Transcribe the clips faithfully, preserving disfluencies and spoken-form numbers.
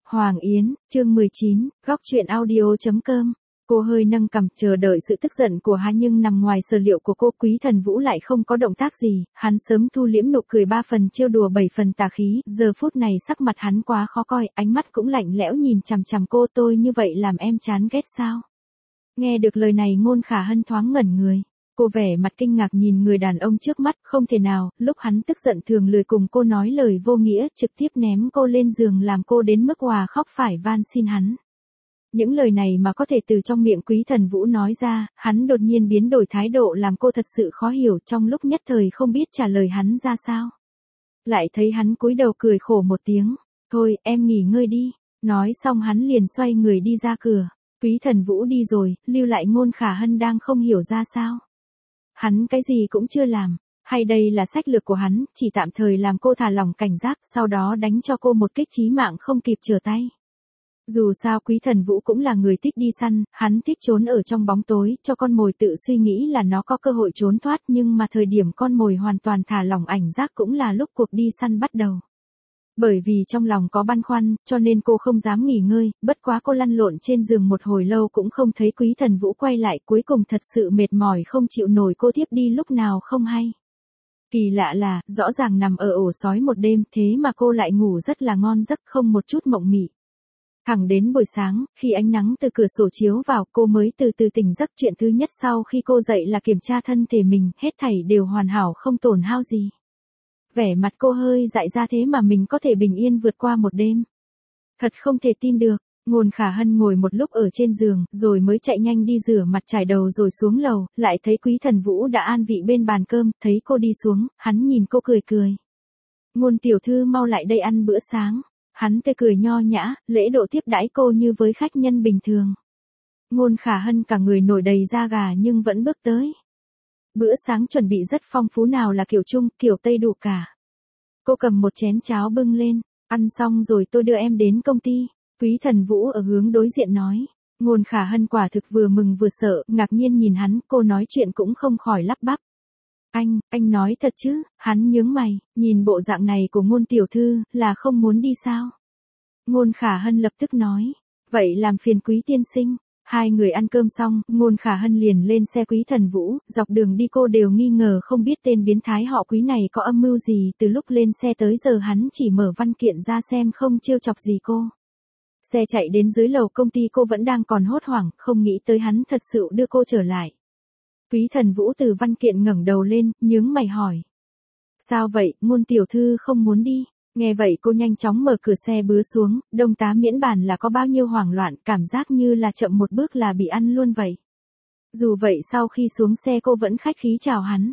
Hoàng Yến, chương mười chín, góc truyện audio.com. Cô hơi nâng cằm chờ đợi sự tức giận của hắn nhưng nằm ngoài sở liệu của cô. Quý Thần Vũ lại không có động tác gì, hắn sớm thu liễm nụ cười ba phần trêu đùa bảy phần tà khí, giờ phút này sắc mặt hắn quá khó coi, ánh mắt cũng lạnh lẽo nhìn chằm chằm cô. Tôi như vậy làm em chán ghét sao? Nghe được lời này Ngôn Khả Hân thoáng ngẩn người. Cô vẻ mặt kinh ngạc nhìn người đàn ông trước mắt, không thể nào, lúc hắn tức giận thường lười cùng cô nói lời vô nghĩa, trực tiếp ném cô lên giường làm cô đến mức òa khóc phải van xin hắn. Những lời này mà có thể từ trong miệng Quý Thần Vũ nói ra, hắn đột nhiên biến đổi thái độ làm cô thật sự khó hiểu, trong lúc nhất thời không biết trả lời hắn ra sao. Lại thấy hắn cúi đầu cười khổ một tiếng, thôi em nghỉ ngơi đi, nói xong hắn liền xoay người đi ra cửa. Quý Thần Vũ đi rồi, lưu lại Ngôn Khả Hân đang không hiểu ra sao. Hắn cái gì cũng chưa làm, hay đây là sách lược của hắn, chỉ tạm thời làm cô thả lỏng cảnh giác, sau đó đánh cho cô một kích chí mạng không kịp trở tay. Dù sao Quý Thần Vũ cũng là người thích đi săn, hắn thích trốn ở trong bóng tối, cho con mồi tự suy nghĩ là nó có cơ hội trốn thoát, nhưng mà thời điểm con mồi hoàn toàn thả lỏng ảnh giác cũng là lúc cuộc đi săn bắt đầu. Bởi vì trong lòng có băn khoăn, cho nên cô không dám nghỉ ngơi, bất quá cô lăn lộn trên giường một hồi lâu cũng không thấy Quý Thần Vũ quay lại, cuối cùng thật sự mệt mỏi không chịu nổi, cô thiếp đi lúc nào không hay. Kỳ lạ là, rõ ràng nằm ở ổ sói một đêm, thế mà cô lại ngủ rất là ngon giấc, không một chút mộng mị. Thẳng đến buổi sáng, khi ánh nắng từ cửa sổ chiếu vào, cô mới từ từ tỉnh giấc. Chuyện thứ nhất sau khi cô dậy là kiểm tra thân thể mình, hết thảy đều hoàn hảo không tổn hao gì. Vẻ mặt cô hơi dại ra, thế mà mình có thể bình yên vượt qua một đêm. Thật không thể tin được. Ngôn Khả Hân ngồi một lúc ở trên giường, rồi mới chạy nhanh đi rửa mặt trải đầu rồi xuống lầu, lại thấy Quý Thần Vũ đã an vị bên bàn cơm, thấy cô đi xuống, hắn nhìn cô cười cười. Ngôn tiểu thư mau lại đây ăn bữa sáng. Hắn tươi cười nho nhã, lễ độ tiếp đãi cô như với khách nhân bình thường. Ngôn Khả Hân cả người nổi đầy da gà nhưng vẫn bước tới. Bữa sáng chuẩn bị rất phong phú, nào là kiểu Trung, kiểu Tây đủ cả. Cô cầm một chén cháo bưng lên, ăn xong rồi tôi đưa em đến công ty. Quý Thần Vũ ở hướng đối diện nói. Ngôn Khả Hân quả thực vừa mừng vừa sợ, ngạc nhiên nhìn hắn, cô nói chuyện cũng không khỏi lắp bắp. Anh, anh nói thật chứ? Hắn nhướng mày, nhìn bộ dạng này của Ngôn tiểu thư, là không muốn đi sao? Ngôn Khả Hân lập tức nói. Vậy làm phiền Quý tiên sinh. Hai người ăn cơm xong, Ngôn Khả Hân liền lên xe Quý Thần Vũ, dọc đường đi cô đều nghi ngờ không biết tên biến thái họ Quý này có âm mưu gì, từ lúc lên xe tới giờ hắn chỉ mở văn kiện ra xem không trêu chọc gì cô. Xe chạy đến dưới lầu công ty cô vẫn đang còn hốt hoảng, không nghĩ tới hắn thật sự đưa cô trở lại. Quý Thần Vũ từ văn kiện ngẩng đầu lên, nhướng mày hỏi. Sao vậy, Ngôn tiểu thư không muốn đi? Nghe vậy cô nhanh chóng mở cửa xe bứa xuống, đông tá miễn bàn là có bao nhiêu hoảng loạn, cảm giác như là chậm một bước là bị ăn luôn vậy. Dù vậy sau khi xuống xe cô vẫn khách khí chào hắn.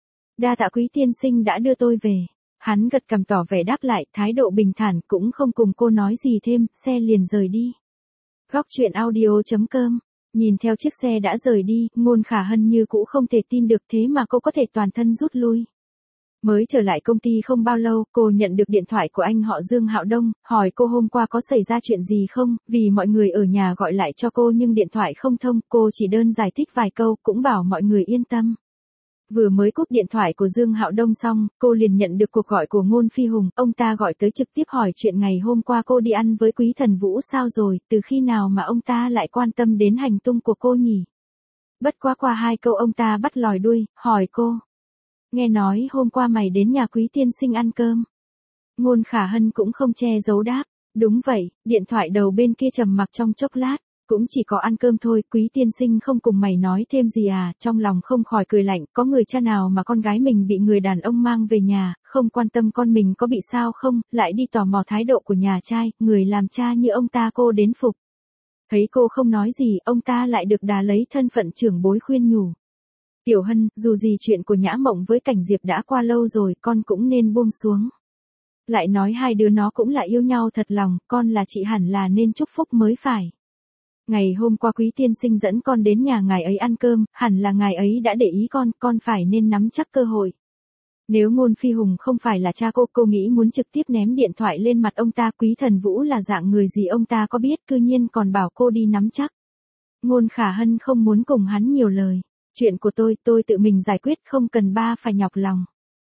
Đa tạ Quý tiên sinh đã đưa tôi về. Hắn gật cằm tỏ vẻ đáp lại, thái độ bình thản, cũng không cùng cô nói gì thêm, xe liền rời đi. Góc truyện audio.com. Nhìn theo chiếc xe đã rời đi, Ngôn Khả Hân như cũ không thể tin được, thế mà cô có thể toàn thân rút lui. Mới trở lại công ty không bao lâu, cô nhận được điện thoại của anh họ Dương Hạo Đông, hỏi cô hôm qua có xảy ra chuyện gì không, vì mọi người ở nhà gọi lại cho cô nhưng điện thoại không thông, cô chỉ đơn giải thích vài câu, cũng bảo mọi người yên tâm. Vừa mới cúp điện thoại của Dương Hạo Đông xong, cô liền nhận được cuộc gọi của Ngôn Phi Hùng, ông ta gọi tới trực tiếp hỏi chuyện ngày hôm qua cô đi ăn với Quý Thần Vũ sao rồi, từ khi nào mà ông ta lại quan tâm đến hành tung của cô nhỉ? Bất quá qua hai câu ông ta bắt lòi đuôi, hỏi cô. Nghe nói hôm qua mày đến nhà Quý tiên sinh ăn cơm. Ngôn Khả Hân cũng không che giấu đáp. Đúng vậy, điện thoại đầu bên kia trầm mặc trong chốc lát. Cũng chỉ có ăn cơm thôi, Quý tiên sinh không cùng mày nói thêm gì à? Trong lòng không khỏi cười lạnh, có người cha nào mà con gái mình bị người đàn ông mang về nhà, không quan tâm con mình có bị sao không, lại đi tò mò thái độ của nhà trai, người làm cha như ông ta cô đến phục. Thấy cô không nói gì, ông ta lại được đà lấy thân phận trưởng bối khuyên nhủ. Tiểu Hân, dù gì chuyện của Nhã Mộng với Cảnh Diệp đã qua lâu rồi, con cũng nên buông xuống. Lại nói hai đứa nó cũng là yêu nhau thật lòng, con là chị hẳn là nên chúc phúc mới phải. Ngày hôm qua Quý tiên sinh dẫn con đến nhà ngài ấy ăn cơm, hẳn là ngài ấy đã để ý con, con phải nên nắm chắc cơ hội. Nếu Ngôn Phi Hùng không phải là cha cô, cô nghĩ muốn trực tiếp ném điện thoại lên mặt ông ta. Quý Thần Vũ là dạng người gì ông ta có biết, cư nhiên còn bảo cô đi nắm chắc. Ngôn Khả Hân không muốn cùng hắn nhiều lời. Chuyện của tôi, tôi tự mình giải quyết, không cần ba phải nhọc lòng.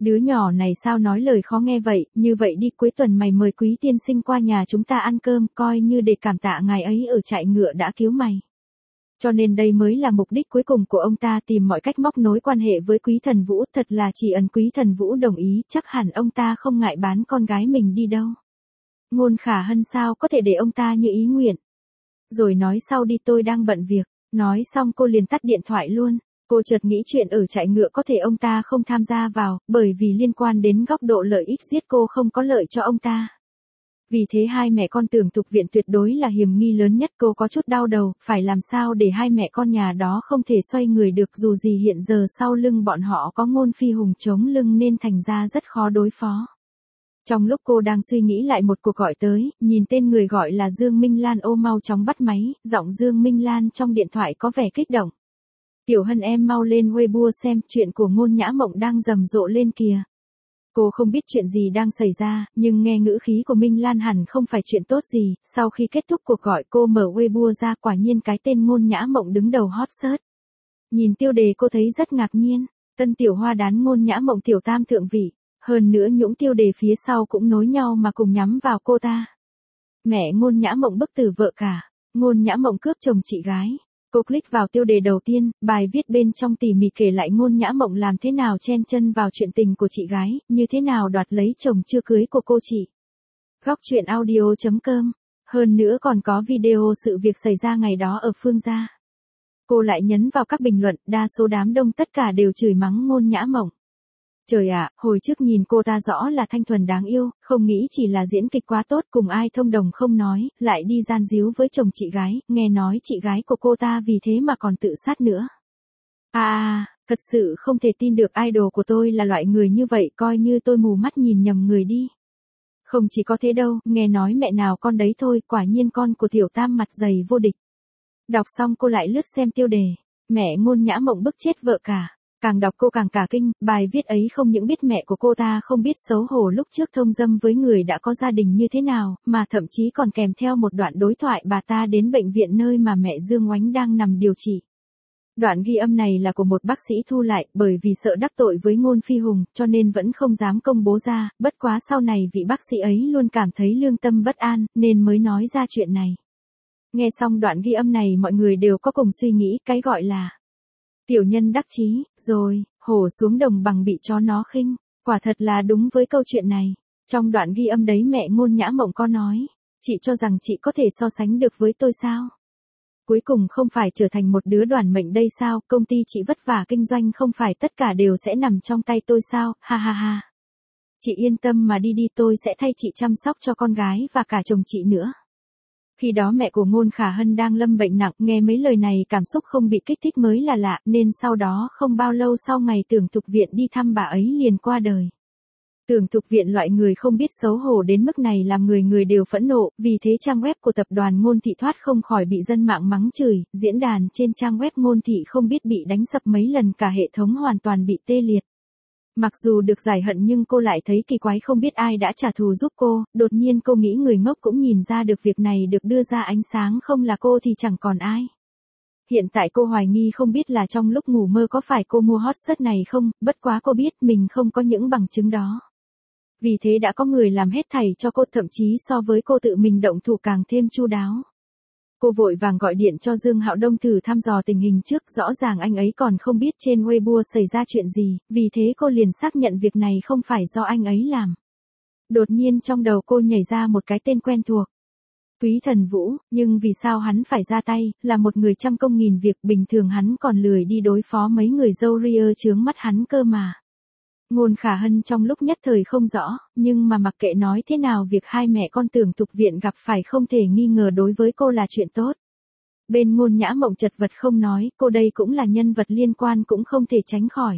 Đứa nhỏ này sao nói lời khó nghe vậy, như vậy đi cuối tuần mày mời Quý tiên sinh qua nhà chúng ta ăn cơm, coi như để cảm tạ ngài ấy ở trại ngựa đã cứu mày. Cho nên đây mới là mục đích cuối cùng của ông ta, tìm mọi cách móc nối quan hệ với Quý Thần Vũ, thật là chỉ ẩn Quý Thần Vũ đồng ý, chắc hẳn ông ta không ngại bán con gái mình đi đâu. Ngôn Khả Hân sao có thể để ông ta như ý nguyện. Rồi nói sau đi, tôi đang bận việc. Nói xong cô liền tắt điện thoại luôn. Cô chợt nghĩ chuyện ở trại ngựa có thể ông ta không tham gia vào, bởi vì liên quan đến góc độ lợi ích giết cô không có lợi cho ông ta. Vì thế hai mẹ con Tưởng Thục Viện tuyệt đối là hiểm nghi lớn nhất. Cô có chút đau đầu, phải làm sao để hai mẹ con nhà đó không thể xoay người được, dù gì hiện giờ sau lưng bọn họ có Ngôn Phi Hùng chống lưng nên thành ra rất khó đối phó. Trong lúc cô đang suy nghĩ lại một cuộc gọi tới, nhìn tên người gọi là Dương Minh Lan, ô mau chóng bắt máy, giọng Dương Minh Lan trong điện thoại có vẻ kích động. Tiểu Hân em mau lên Weibo xem, chuyện của Ngôn Nhã Mộng đang rầm rộ lên kìa. Cô không biết chuyện gì đang xảy ra, nhưng nghe ngữ khí của Minh Lan hẳn không phải chuyện tốt gì. Sau khi kết thúc cuộc gọi cô mở Weibo ra, quả nhiên cái tên Ngôn Nhã Mộng đứng đầu hot search. Nhìn tiêu đề cô thấy rất ngạc nhiên, tân tiểu hoa đán Ngôn Nhã Mộng tiểu tam thượng vị. Hơn nữa những tiêu đề phía sau cũng nối nhau mà cùng nhắm vào cô ta. Mẹ Ngôn Nhã Mộng bức tử vợ cả, Ngôn Nhã Mộng cướp chồng chị gái. Cô click vào tiêu đề đầu tiên, bài viết bên trong tỉ mỉ kể lại Ngôn Nhã Mộng làm thế nào chen chân vào chuyện tình của chị gái, như thế nào đoạt lấy chồng chưa cưới của cô chị. Góc truyện audio chấm com. Hơn nữa còn có video sự việc xảy ra ngày đó ở Phương gia. Cô lại nhấn vào các bình luận, đa số đám đông tất cả đều chửi mắng Ngôn Nhã Mộng. Trời ạ, hồi trước nhìn cô ta rõ là thanh thuần đáng yêu, không nghĩ chỉ là diễn kịch quá tốt, cùng ai thông đồng không nói, lại đi gian díu với chồng chị gái, nghe nói chị gái của cô ta vì thế mà còn tự sát nữa. À, thật sự không thể tin được idol của tôi là loại người như vậy, coi như tôi mù mắt nhìn nhầm người đi. Không chỉ có thế đâu, nghe nói mẹ nào con đấy thôi, quả nhiên con của tiểu tam mặt dày vô địch. Đọc xong cô lại lướt xem tiêu đề, mẹ Ngôn Nhã Mộng bức chết vợ cả. Càng đọc cô càng cả kinh, bài viết ấy không những biết mẹ của cô ta không biết xấu hổ lúc trước thông dâm với người đã có gia đình như thế nào, mà thậm chí còn kèm theo một đoạn đối thoại bà ta đến bệnh viện nơi mà mẹ Dương Oánh đang nằm điều trị. Đoạn ghi âm này là của một bác sĩ thu lại, bởi vì sợ đắc tội với Ngôn Phi Hùng, cho nên vẫn không dám công bố ra, bất quá sau này vị bác sĩ ấy luôn cảm thấy lương tâm bất an, nên mới nói ra chuyện này. Nghe xong đoạn ghi âm này mọi người đều có cùng suy nghĩ, cái gọi là tiểu nhân đắc chí, rồi, hổ xuống đồng bằng bị chó nó khinh, quả thật là đúng với câu chuyện này. Trong đoạn ghi âm đấy mẹ Ngôn Nhã Mộng có nói, chị cho rằng chị có thể so sánh được với tôi sao? Cuối cùng không phải trở thành một đứa đoàn mệnh đây sao, công ty chị vất vả kinh doanh không phải tất cả đều sẽ nằm trong tay tôi sao, ha ha ha. Chị yên tâm mà đi đi, tôi sẽ thay chị chăm sóc cho con gái và cả chồng chị nữa. Khi đó mẹ của Ngôn Khả Hân đang lâm bệnh nặng, nghe mấy lời này cảm xúc không bị kích thích mới là lạ, nên sau đó không bao lâu sau ngày Tưởng Thục Viện đi thăm bà ấy liền qua đời. Tưởng Thục Viện loại người không biết xấu hổ đến mức này làm người người đều phẫn nộ, vì thế trang web của tập đoàn Ngôn Thị thoát không khỏi bị dân mạng mắng chửi, diễn đàn trên trang web Ngôn Thị không biết bị đánh sập mấy lần, cả hệ thống hoàn toàn bị tê liệt. Mặc dù được giải hận nhưng cô lại thấy kỳ quái, không biết ai đã trả thù giúp cô, đột nhiên cô nghĩ người ngốc cũng nhìn ra được việc này được đưa ra ánh sáng, không là cô thì chẳng còn ai. Hiện tại cô hoài nghi không biết là trong lúc ngủ mơ có phải cô mua hot search này không, bất quá cô biết mình không có những bằng chứng đó. Vì thế đã có người làm hết thảy cho cô, thậm chí so với cô tự mình động thủ càng thêm chu đáo. Cô vội vàng gọi điện cho Dương Hạo Đông thử thăm dò tình hình trước, rõ ràng anh ấy còn không biết trên Weibo xảy ra chuyện gì, vì thế cô liền xác nhận việc này không phải do anh ấy làm. Đột nhiên trong đầu cô nhảy ra một cái tên quen thuộc. Quý Thần Vũ, nhưng vì sao hắn phải ra tay, là một người trăm công nghìn việc, bình thường hắn còn lười đi đối phó mấy người dâu ria chướng mắt hắn cơ mà. Ngôn Khả Hân trong lúc nhất thời không rõ, nhưng mà mặc kệ nói thế nào việc hai mẹ con Tưởng Thục Viện gặp phải không thể nghi ngờ đối với cô là chuyện tốt. Bên Ngôn Nhã Mộng chật vật không nói, cô đây cũng là nhân vật liên quan cũng không thể tránh khỏi.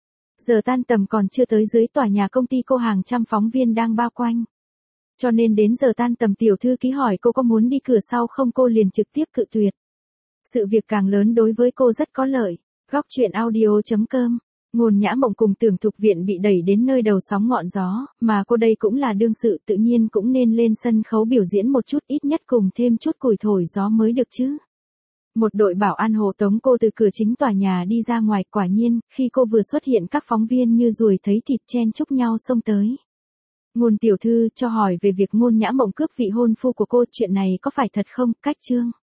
Giờ tan tầm còn chưa tới, dưới tòa nhà công ty cô hàng trăm phóng viên đang bao quanh. Cho nên đến giờ tan tầm tiểu thư ký hỏi cô có muốn đi cửa sau không, cô liền trực tiếp cự tuyệt. Sự việc càng lớn đối với cô rất có lợi. Góc truyện audio chấm com. Ngôn Nhã Mộng cùng Tưởng Thục Viện bị đẩy đến nơi đầu sóng ngọn gió, mà cô đây cũng là đương sự, tự nhiên cũng nên lên sân khấu biểu diễn một chút, ít nhất cùng thêm chút củi thổi gió mới được chứ. Một đội bảo an hộ tống cô từ cửa chính tòa nhà đi ra ngoài, quả nhiên, khi cô vừa xuất hiện các phóng viên như ruồi thấy thịt chen chúc nhau xông tới. Ngôn tiểu thư cho hỏi về việc Ngôn Nhã Mộng cướp vị hôn phu của cô, chuyện này có phải thật không, Cách Trương?